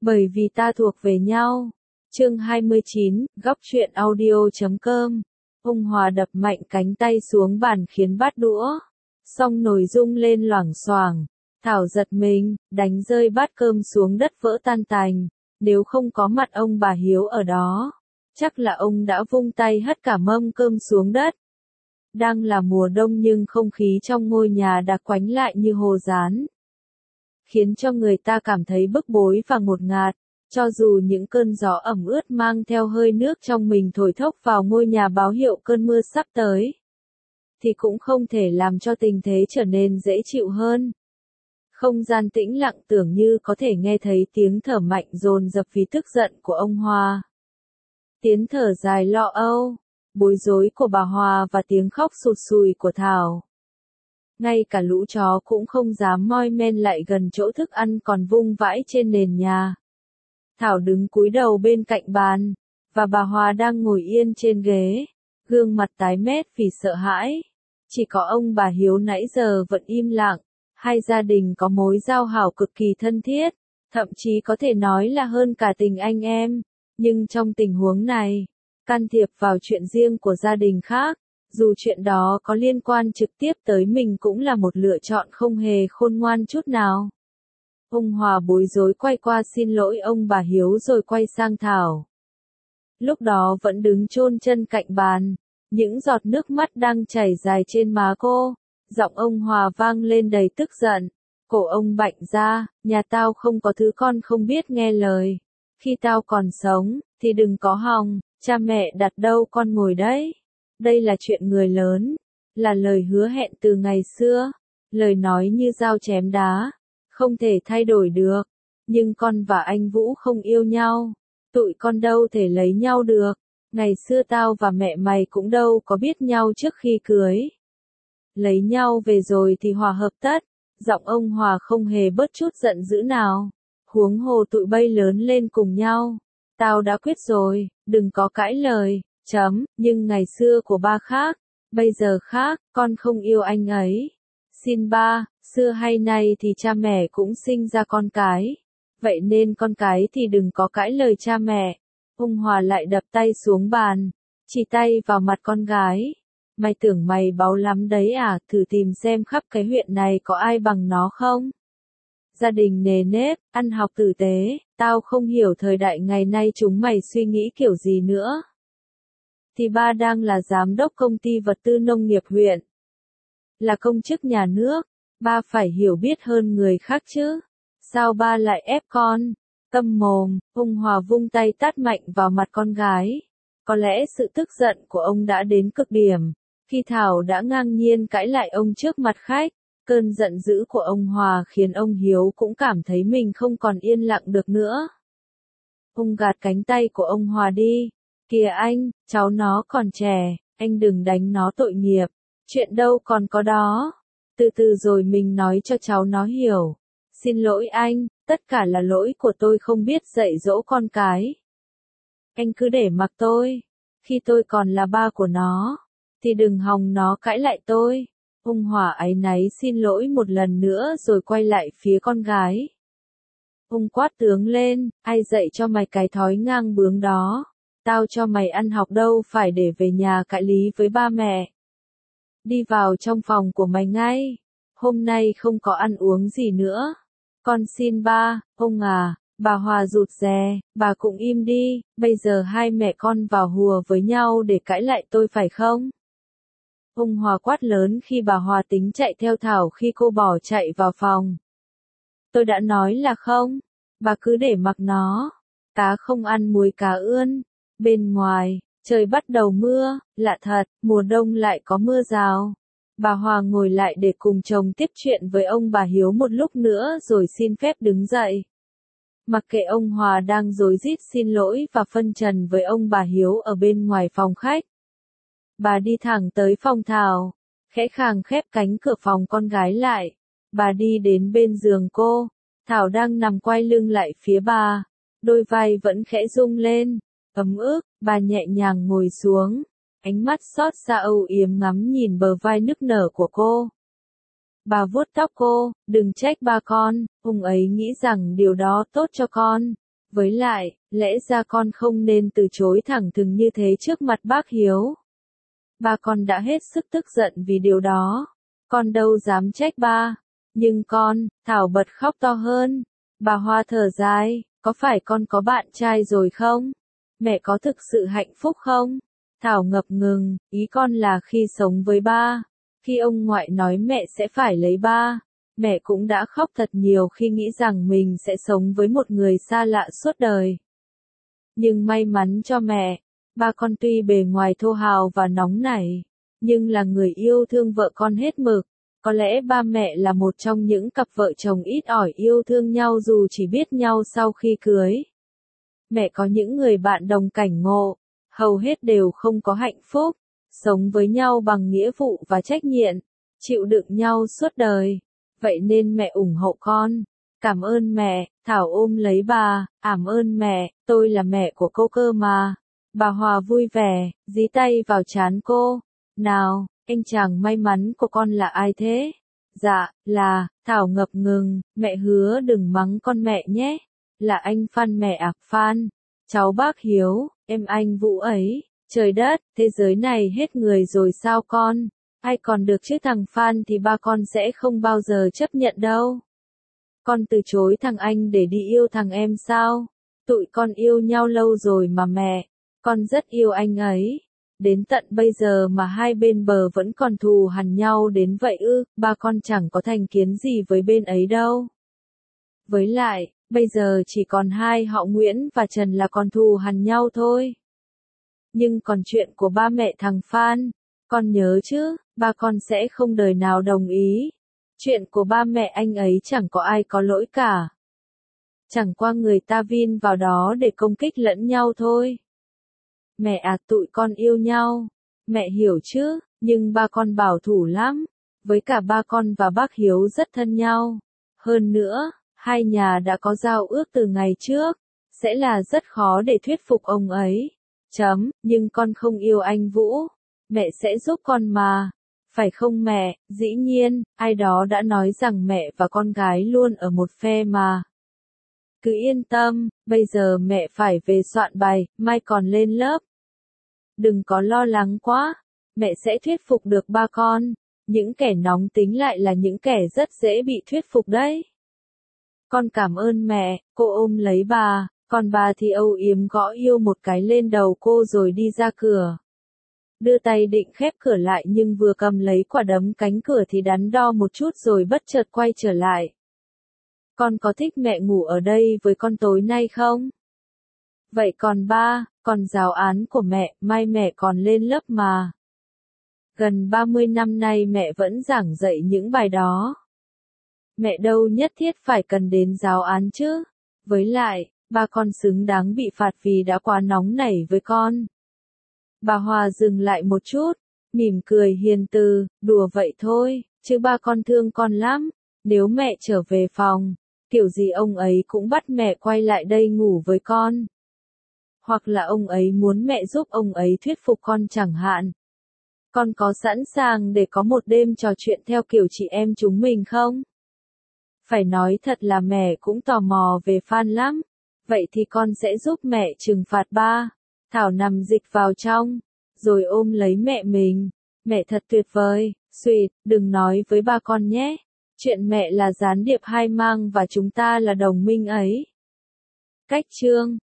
Bởi vì ta thuộc về nhau. Chương 29, góc truyện audio.com. Ông Hòa đập mạnh cánh tay xuống bàn khiến bát đũa, xong nồi rung lên loảng xoảng. Thảo giật mình, đánh rơi bát cơm xuống đất vỡ tan tành. Nếu không có mặt ông bà Hiếu ở đó, chắc là ông đã vung tay hất cả mâm cơm xuống đất. Đang là mùa đông nhưng không khí trong ngôi nhà đã quánh lại như hồ dán, khiến cho người ta cảm thấy bức bối và ngột ngạt. Cho dù những cơn gió ẩm ướt mang theo hơi nước trong mình thổi thốc vào ngôi nhà báo hiệu cơn mưa sắp tới, thì cũng không thể làm cho tình thế trở nên dễ chịu hơn. Không gian tĩnh lặng tưởng như có thể nghe thấy tiếng thở mạnh dồn dập vì tức giận của ông Hòa. Tiếng thở dài lo âu, bối rối của bà Hòa và tiếng khóc sụt sùi của Thảo. Ngay cả lũ chó cũng không dám moi men lại gần chỗ thức ăn còn vung vãi trên nền nhà. Thảo đứng cúi đầu bên cạnh bàn, và bà Hòa đang ngồi yên trên ghế, gương mặt tái mét vì sợ hãi. Chỉ có ông bà Hiếu nãy giờ vẫn im lặng. Hai gia đình có mối giao hảo cực kỳ thân thiết, thậm chí có thể nói là hơn cả tình anh em. Nhưng trong tình huống này, can thiệp vào chuyện riêng của gia đình khác, dù chuyện đó có liên quan trực tiếp tới mình cũng là một lựa chọn không hề khôn ngoan chút nào. Ông Hòa bối rối quay qua xin lỗi ông bà Hiếu rồi quay sang Thảo. Lúc đó vẫn đứng chôn chân cạnh bàn, những giọt nước mắt đang chảy dài trên má cô. Giọng ông Hòa vang lên đầy tức giận. Cổ ông bạnh ra, nhà tao không có thứ con không biết nghe lời. Khi tao còn sống, thì đừng có hòng, cha mẹ đặt đâu con ngồi đấy. Đây là chuyện người lớn, là lời hứa hẹn từ ngày xưa, lời nói như dao chém đá, không thể thay đổi được. Nhưng con và anh Vũ không yêu nhau, tụi con đâu thể lấy nhau được. Ngày xưa tao và mẹ mày cũng đâu có biết nhau trước khi cưới. Lấy nhau về rồi thì hòa hợp tất. Giọng ông Hòa không hề bớt chút giận dữ nào. Huống hồ tụi bay lớn lên cùng nhau. Tao đã quyết rồi, đừng có cãi lời, nhưng ngày xưa của ba khác, bây giờ khác, con không yêu anh ấy. Xin ba, xưa hay nay thì cha mẹ cũng sinh ra con cái. Vậy nên con cái thì đừng có cãi lời cha mẹ. Ông Hòa lại đập tay xuống bàn, chỉ tay vào mặt con gái. Mày tưởng mày báu lắm đấy à, thử tìm xem khắp cái huyện này có ai bằng nó không? Gia đình nề nếp, ăn học tử tế, tao không hiểu thời đại ngày nay chúng mày suy nghĩ kiểu gì nữa. Thì ba đang là giám đốc công ty vật tư nông nghiệp huyện. Là công chức nhà nước, ba phải hiểu biết hơn người khác chứ. Sao ba lại ép con? Câm mồm, ông Hòa vung tay tát mạnh vào mặt con gái. Có lẽ sự tức giận của ông đã đến cực điểm. Khi Thảo đã ngang nhiên cãi lại ông trước mặt khách, cơn giận dữ của ông Hòa khiến ông Hiếu cũng cảm thấy mình không còn yên lặng được nữa. Ông gạt cánh tay của ông Hòa đi. Kìa anh, cháu nó còn trẻ, anh đừng đánh nó tội nghiệp. Chuyện đâu còn có đó. Từ từ rồi mình nói cho cháu nó hiểu. Xin lỗi anh, tất cả là lỗi của tôi không biết dạy dỗ con cái. Anh cứ để mặc tôi. Khi tôi còn là ba của nó, thì đừng hòng nó cãi lại tôi. Ông Hòa áy náy xin lỗi một lần nữa rồi quay lại phía con gái. Ông quát tướng lên, ai dạy cho mày cái thói ngang bướng đó? Tao cho mày ăn học đâu phải để về nhà cãi lý với ba mẹ. Đi vào trong phòng của mày ngay. Hôm nay không có ăn uống gì nữa. Con xin ba, ông à. Bà Hòa rụt rè, bà cũng im đi, bây giờ hai mẹ con vào hùa với nhau để cãi lại tôi phải không? Ông Hòa quát lớn khi bà Hòa tính chạy theo Thảo khi cô bỏ chạy vào phòng. Tôi đã nói là không, bà cứ để mặc nó. Cá không ăn muối cá ươn. Bên ngoài, trời bắt đầu mưa, lạ thật, mùa đông lại có mưa rào. Bà Hòa ngồi lại để cùng chồng tiếp chuyện với ông bà Hiếu một lúc nữa rồi xin phép đứng dậy. Mặc kệ ông Hòa đang rối rít xin lỗi và phân trần với ông bà Hiếu ở bên ngoài phòng khách. Bà đi thẳng tới phòng Thảo, khẽ khàng khép cánh cửa phòng con gái lại. Bà đi đến bên giường cô, Thảo đang nằm quay lưng lại phía bà, đôi vai vẫn khẽ rung lên, ấm ức, bà nhẹ nhàng ngồi xuống, ánh mắt xót xa âu yếm ngắm nhìn bờ vai nức nở của cô. Bà vuốt tóc cô, đừng trách ba con, ông ấy nghĩ rằng điều đó tốt cho con. Với lại, lẽ ra con không nên từ chối thẳng thừng như thế trước mặt bác Hiếu. Ba con đã hết sức tức giận vì điều đó. Con đâu dám trách ba. Nhưng con, Thảo bật khóc to hơn. Bà Hoa thở dài, có phải con có bạn trai rồi không? Mẹ có thực sự hạnh phúc không? Thảo ngập ngừng, ý con là khi sống với ba. Khi ông ngoại nói mẹ sẽ phải lấy ba. Mẹ cũng đã khóc thật nhiều khi nghĩ rằng mình sẽ sống với một người xa lạ suốt đời. Nhưng may mắn cho mẹ, ba con tuy bề ngoài thô hào và nóng nảy, nhưng là người yêu thương vợ con hết mực. Có lẽ ba mẹ là một trong những cặp vợ chồng ít ỏi yêu thương nhau dù chỉ biết nhau sau khi cưới. Mẹ có những người bạn đồng cảnh ngộ, hầu hết đều không có hạnh phúc, sống với nhau bằng nghĩa vụ và trách nhiệm, chịu đựng nhau suốt đời. Vậy nên mẹ ủng hộ con. Cảm ơn mẹ, Thảo ôm lấy bà, ảm ơn mẹ, tôi là mẹ của cô cơ mà. Bà Hòa vui vẻ, dí tay vào trán cô. Nào, anh chàng may mắn của con là ai thế? Dạ, là, Thảo ngập ngừng, mẹ hứa đừng mắng con mẹ nhé. Là anh Phan mẹ ạ, Phan. Cháu bác Hiếu, em anh Vũ ấy. Trời đất, thế giới này hết người rồi sao con? Ai còn được chứ thằng Phan thì ba con sẽ không bao giờ chấp nhận đâu. Con từ chối thằng anh để đi yêu thằng em sao? Tụi con yêu nhau lâu rồi mà mẹ. Con rất yêu anh ấy. Đến tận bây giờ mà hai bên bờ vẫn còn thù hằn nhau đến vậy ư, ba con chẳng có thành kiến gì với bên ấy đâu. Với lại, bây giờ chỉ còn hai họ Nguyễn và Trần là còn thù hằn nhau thôi. Nhưng còn chuyện của ba mẹ thằng Phan, con nhớ chứ, ba con sẽ không đời nào đồng ý. Chuyện của ba mẹ anh ấy chẳng có ai có lỗi cả. Chẳng qua người ta vin vào đó để công kích lẫn nhau thôi. Mẹ à, tụi con yêu nhau. Mẹ hiểu chứ, nhưng ba con bảo thủ lắm. Với cả ba con và bác Hiếu rất thân nhau. Hơn nữa, hai nhà đã có giao ước từ ngày trước. Sẽ là rất khó để thuyết phục ông ấy. Nhưng con không yêu anh Vũ. Mẹ sẽ giúp con mà. Phải không mẹ? Dĩ nhiên, ai đó đã nói rằng mẹ và con gái luôn ở một phe mà. Cứ yên tâm, bây giờ mẹ phải về soạn bài, mai còn lên lớp. Đừng có lo lắng quá, mẹ sẽ thuyết phục được ba con. Những kẻ nóng tính lại là những kẻ rất dễ bị thuyết phục đấy. Con cảm ơn mẹ, cô ôm lấy bà, còn bà thì âu yếm gõ yêu một cái lên đầu cô rồi đi ra cửa. Đưa tay định khép cửa lại nhưng vừa cầm lấy quả đấm cánh cửa thì đắn đo một chút rồi bất chợt quay trở lại. Con có thích mẹ ngủ ở đây với con tối nay không? Vậy còn ba, còn giáo án của mẹ, mai mẹ còn lên lớp mà. Gần 30 năm nay mẹ vẫn giảng dạy những bài đó. Mẹ đâu nhất thiết phải cần đến giáo án chứ. Với lại, ba con xứng đáng bị phạt vì đã quá nóng nảy với con. Bà Hòa dừng lại một chút, mỉm cười hiền từ, đùa vậy thôi, chứ ba con thương con lắm. Nếu mẹ trở về phòng, kiểu gì ông ấy cũng bắt mẹ quay lại đây ngủ với con. Hoặc là ông ấy muốn mẹ giúp ông ấy thuyết phục con chẳng hạn. Con có sẵn sàng để có một đêm trò chuyện theo kiểu chị em chúng mình không? Phải nói thật là mẹ cũng tò mò về Phan lắm. Vậy thì con sẽ giúp mẹ trừng phạt ba. Thảo nằm dịch vào trong, rồi ôm lấy mẹ mình. Mẹ thật tuyệt vời, Sweet, đừng nói với ba con nhé. Chuyện mẹ là gián điệp hai mang và chúng ta là đồng minh ấy. Cách chương